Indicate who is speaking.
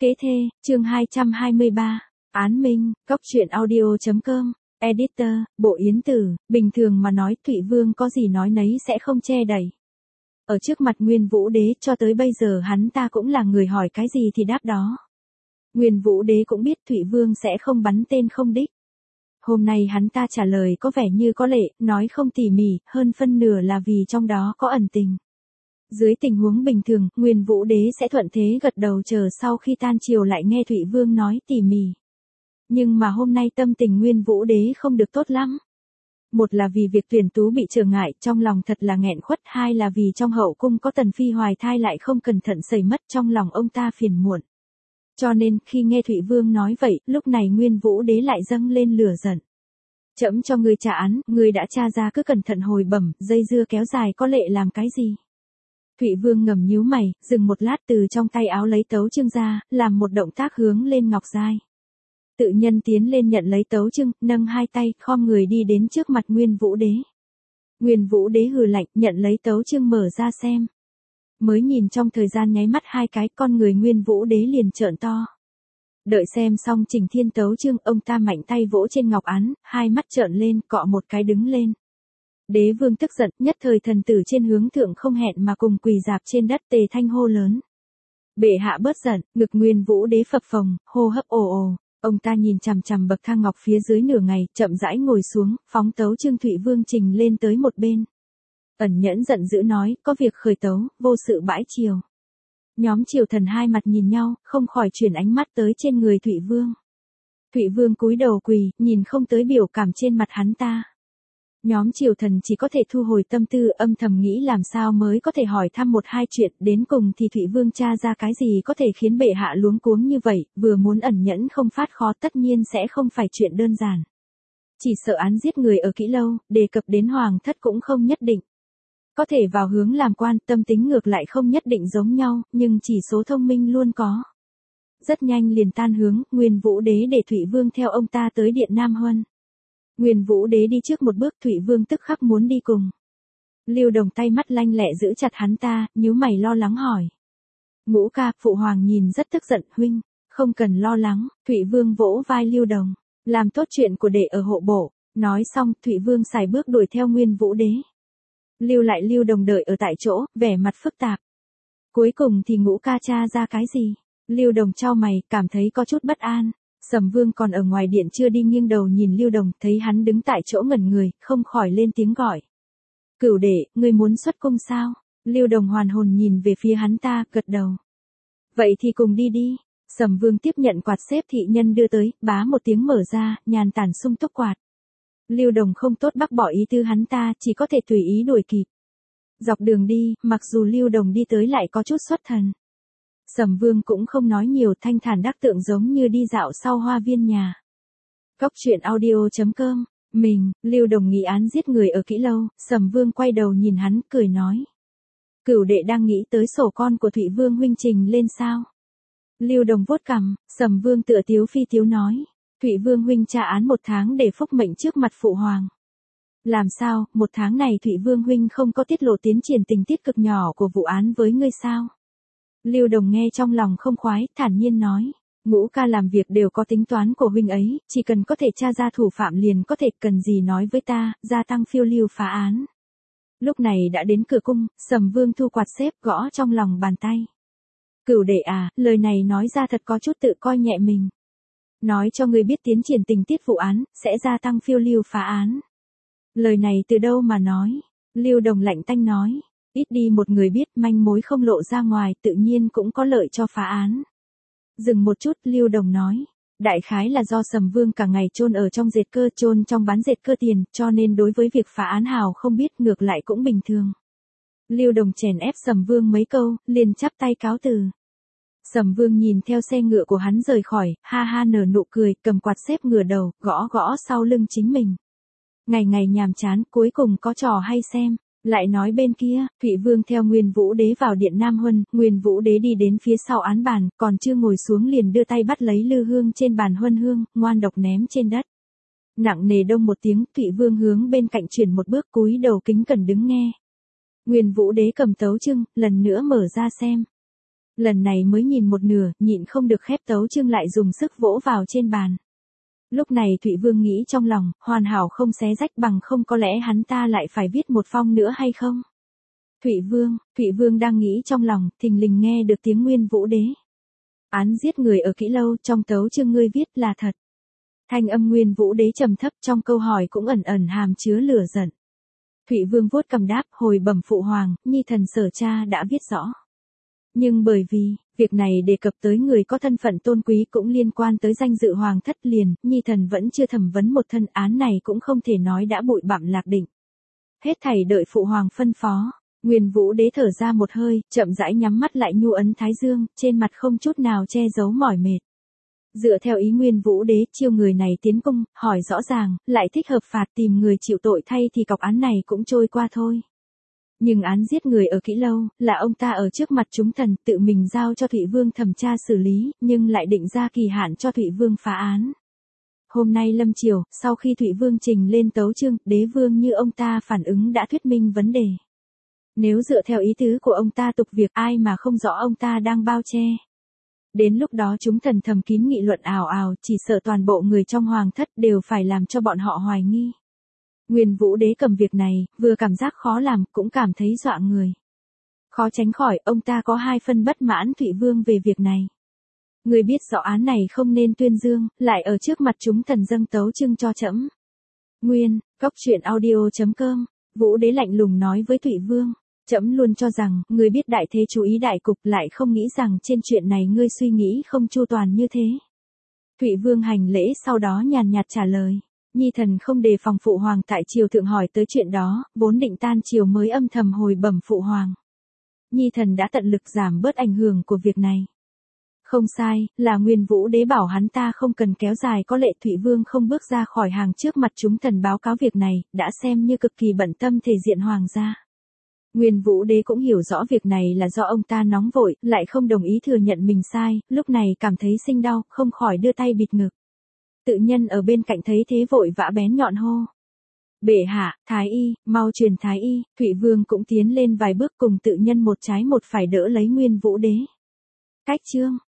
Speaker 1: Kế thê, chương 223, Án Minh, Cóc truyện audio.com, Editor, Bộ Yến Tử, bình thường mà nói Thụy Vương có gì nói nấy sẽ không che đậy. Ở trước mặt Nguyên Vũ Đế cho tới bây giờ hắn ta cũng là người hỏi cái gì thì đáp đó. Nguyên Vũ Đế cũng biết Thụy Vương sẽ không bắn tên không đích. Hôm nay hắn ta trả lời có vẻ như có lệ, nói không tỉ mỉ, hơn phân nửa là vì trong đó có ẩn tình. Dưới tình huống bình thường, Nguyên Vũ Đế sẽ thuận thế gật đầu chờ sau khi tan chiều lại nghe Thụy Vương nói tỉ mỉ. Nhưng mà hôm nay tâm tình Nguyên Vũ Đế không được tốt lắm. Một là vì việc tuyển tú bị trở ngại, trong lòng thật là nghẹn khuất, hai là vì trong hậu cung có Tần Phi hoài thai lại không cẩn thận xảy mất, trong lòng ông ta phiền muộn. Cho nên, khi nghe Thụy Vương nói vậy, lúc này Nguyên Vũ Đế lại dâng lên lửa giận. Trẫm cho ngươi tra án, ngươi đã tra ra cứ cẩn thận hồi bẩm, dây dưa kéo dài có lệ làm cái gì? Thụy Vương ngầm nhíu mày, dừng một lát từ trong tay áo lấy tấu chương ra, làm một động tác hướng lên ngọc giai. Tự nhân tiến lên nhận lấy tấu chương, nâng hai tay, khom người đi đến trước mặt Nguyên Vũ Đế. Nguyên Vũ Đế hừ lạnh, nhận lấy tấu chương mở ra xem. Mới nhìn trong thời gian nháy mắt hai cái, con người Nguyên Vũ Đế liền trợn to. Đợi xem xong Trình Thiên tấu chương, ông ta mạnh tay vỗ trên ngọc án, hai mắt trợn lên, cọ một cái đứng lên. Đế vương tức giận, nhất thời thần tử trên hướng thượng không hẹn mà cùng quỳ dạp trên đất tề thanh hô lớn. Bệ hạ bớt giận, ngực Nguyên Vũ Đế phập phồng, hô hấp ồ ồ. Ông ta nhìn chằm chằm bậc thang ngọc phía dưới nửa ngày, chậm rãi ngồi xuống, phóng tấu chương Thụy Vương trình lên tới một bên. Ẩn Nhẫn giận dữ nói, có việc khởi tấu, vô sự bãi triều. Nhóm triều thần hai mặt nhìn nhau, không khỏi chuyển ánh mắt tới trên người Thụy Vương. Thụy Vương cúi đầu quỳ, nhìn không tới biểu cảm trên mặt hắn ta. Nhóm triều thần chỉ có thể thu hồi tâm tư, âm thầm nghĩ làm sao mới có thể hỏi thăm một hai chuyện, đến cùng thì Thụy Vương tra ra cái gì có thể khiến bệ hạ luống cuống như vậy, vừa muốn ẩn nhẫn không phát khó tất nhiên sẽ không phải chuyện đơn giản. Chỉ sợ án giết người ở Kỹ Lâu, đề cập đến hoàng thất cũng không nhất định. Có thể vào hướng làm quan, tâm tính ngược lại không nhất định giống nhau, nhưng chỉ số thông minh luôn có. Rất nhanh liền tan hướng, Nguyên Vũ Đế để Thụy Vương theo ông ta tới điện Nam Huân. Nguyên Vũ Đế đi trước một bước, Thụy Vương tức khắc muốn đi cùng. Lưu Đồng tay mắt lanh lẹ giữ chặt hắn ta, nhíu mày lo lắng hỏi. Ngũ ca, phụ hoàng nhìn rất tức giận, huynh, không cần lo lắng. Thụy Vương vỗ vai Lưu Đồng, làm tốt chuyện của đệ ở hộ bộ. Nói xong, Thụy Vương xài bước đuổi theo Nguyên Vũ Đế. Lưu lại Lưu Đồng đợi ở tại chỗ, vẻ mặt phức tạp. Cuối cùng thì Ngũ ca tra ra cái gì? Lưu Đồng chau mày, cảm thấy có chút bất an. Sầm Vương còn ở ngoài điện chưa đi nghiêng đầu nhìn Lưu Đồng, thấy hắn đứng tại chỗ ngẩn người, không khỏi lên tiếng gọi. Cửu đệ, ngươi muốn xuất cung sao? Lưu Đồng hoàn hồn nhìn về phía hắn ta, gật đầu. Vậy thì cùng đi đi. Sầm Vương tiếp nhận quạt xếp thị nhân đưa tới, bá một tiếng mở ra, nhàn tản sung túc quạt. Lưu Đồng không tốt bác bỏ ý tư hắn ta, chỉ có thể tùy ý đuổi kịp. Dọc đường đi, mặc dù Lưu Đồng đi tới lại có chút xuất thần. Sầm Vương cũng không nói nhiều, thanh thản đắc tượng giống như đi dạo sau hoa viên nhà. Cóc truyện audio.com, Lưu Đồng nghị án giết người ở Kỹ Lâu, Sầm Vương quay đầu nhìn hắn, cười nói. Cửu đệ đang nghĩ tới sổ con của Thụy Vương huynh trình lên sao? Lưu Đồng vuốt cằm, Sầm Vương tựa tiếu phi tiếu nói. Thụy Vương huynh tra án 1 tháng để phúc mệnh trước mặt phụ hoàng. Làm sao, 1 tháng này Thụy Vương huynh không có tiết lộ tiến triển tình tiết cực nhỏ của vụ án với ngươi sao? Lưu Đồng nghe trong lòng không khoái, thản nhiên nói. Ngũ ca làm việc đều có tính toán của huynh ấy, chỉ cần có thể tra ra thủ phạm liền có thể, cần gì nói với ta, gia tăng phiêu lưu phá án. Lúc này đã đến cửa cung, Sầm Vương thu quạt xếp gõ trong lòng bàn tay. Cửu đệ à, lời này nói ra thật có chút tự coi nhẹ mình. Nói cho ngươi biết tiến triển tình tiết vụ án, sẽ gia tăng phiêu lưu phá án. Lời này từ đâu mà nói? Lưu Đồng lạnh tanh nói. Ít đi một người biết, manh mối không lộ ra ngoài, tự nhiên cũng có lợi cho phá án. Dừng một chút, Lưu Đồng nói. Đại khái là do Sầm Vương cả ngày chôn ở trong dệt cơ, chôn trong bán dệt cơ tiền, cho nên đối với việc phá án hào không biết, ngược lại cũng bình thường. Lưu Đồng chèn ép Sầm Vương mấy câu, liền chắp tay cáo từ. Sầm Vương nhìn theo xe ngựa của hắn rời khỏi, ha ha nở nụ cười, cầm quạt xếp ngửa đầu, gõ gõ sau lưng chính mình. Ngày ngày nhàm chán, cuối cùng có trò hay xem. Lại nói bên kia, Thụy Vương theo Nguyên Vũ Đế vào điện Nam Huân, Nguyên Vũ Đế đi đến phía sau án bàn, còn chưa ngồi xuống liền đưa tay bắt lấy lư hương trên bàn huân hương, ngoan độc ném trên đất. Nặng nề đông một tiếng, Thụy Vương hướng bên cạnh chuyển một bước, cúi đầu kính cẩn đứng nghe. Nguyên Vũ Đế cầm tấu chương, lần nữa mở ra xem. lần này mới nhìn một nửa, nhịn không được khép tấu chương lại dùng sức vỗ vào trên bàn. Lúc này Thụy Vương nghĩ trong lòng, hoàn hảo không xé rách bằng không có lẽ hắn ta lại phải viết một phong nữa hay không? Thụy Vương đang nghĩ trong lòng, thình lình nghe được tiếng Nguyên Vũ Đế. Án giết người ở Kỹ Lâu, trong tấu chương ngươi viết là thật. Thanh âm Nguyên Vũ Đế trầm thấp, trong câu hỏi cũng ẩn ẩn hàm chứa lửa giận. Thụy Vương vuốt cằm đáp, hồi bẩm phụ hoàng, nhi thần sở cha đã viết rõ. Nhưng bởi vì, việc này đề cập tới người có thân phận tôn quý cũng liên quan tới danh dự hoàng thất liền, nhi thần vẫn chưa thẩm vấn một thân án này cũng không thể nói đã bụi bặm lạc định. Hết thảy đợi phụ hoàng phân phó. Nguyên Vũ Đế thở ra một hơi, chậm rãi nhắm mắt lại nhu ấn thái dương, trên mặt không chút nào che giấu mỏi mệt. Dựa theo ý Nguyên Vũ Đế, chiêu người này tiến cung, hỏi rõ ràng, lại thích hợp phạt tìm người chịu tội thay thì cọc án này cũng trôi qua thôi. Nhưng án giết người ở Kỹ Lâu, là ông ta ở trước mặt chúng thần, tự mình giao cho Thụy Vương thẩm tra xử lý, nhưng lại định ra kỳ hạn cho Thụy Vương phá án. Hôm nay lâm chiều, sau khi Thụy Vương trình lên tấu chương, đế vương như ông ta phản ứng đã thuyết minh vấn đề. Nếu dựa theo ý tứ của ông ta tục việc ai mà không rõ ông ta đang bao che. Đến lúc đó chúng thần thầm kín nghị luận ào ào, chỉ sợ toàn bộ người trong hoàng thất đều phải làm cho bọn họ hoài nghi. Nguyên Vũ Đế cầm việc này, vừa cảm giác khó làm, cũng cảm thấy dọa người. Khó tránh khỏi, ông ta có hai phân bất mãn Thụy Vương về việc này. Người biết rõ án này không nên tuyên dương, lại ở trước mặt chúng thần dâng tấu chương cho trẫm. Nguyên, góc truyện audio.com, Vũ Đế lạnh lùng nói với Thụy Vương. Trẫm luôn cho rằng, ngươi biết đại thế chú ý đại cục, lại không nghĩ rằng trên chuyện này ngươi suy nghĩ không chu toàn như thế. Thụy Vương hành lễ sau đó nhàn nhạt trả lời. Nhi thần không đề phòng phụ hoàng tại triều thượng hỏi tới chuyện đó, vốn định tan triều mới âm thầm hồi bẩm phụ hoàng. Nhi thần đã tận lực giảm bớt ảnh hưởng của việc này. Không sai, là Nguyên Vũ Đế bảo hắn ta không cần kéo dài có lệ. Thụy Vương không bước ra khỏi hàng trước mặt chúng thần báo cáo việc này, đã xem như cực kỳ bận tâm thể diện hoàng gia. Nguyên Vũ Đế cũng hiểu rõ việc này là do ông ta nóng vội, lại không đồng ý thừa nhận mình sai, lúc này cảm thấy sinh đau, không khỏi đưa tay bịt ngực. Tự nhân ở bên cạnh thấy thế vội vã bén nhọn hô. Bệ hạ, Thái Y, mau truyền Thái Y. Thụy Vương cũng tiến lên vài bước cùng tự nhân một trái một phải đỡ lấy Nguyên Vũ Đế. Cách chương.